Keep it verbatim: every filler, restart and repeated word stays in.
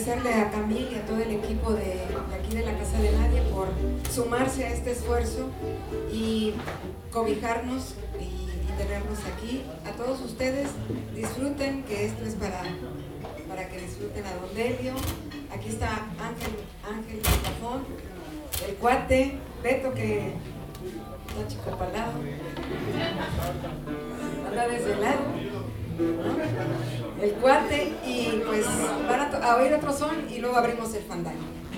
agradecerle a Camille y a todo el equipo de, de aquí de la Casa de Nadie por sumarse a este esfuerzo y cobijarnos y, y tenernos aquí. A todos ustedes, disfruten, que esto es para, para que disfruten a Don Delio. Aquí está Ángel, Ángel Cajón, el cuate, Beto, que está chicopalado, anda desvelado, ¿no? El cuate, y pues van a, a oír otro son y luego abrimos el fandango.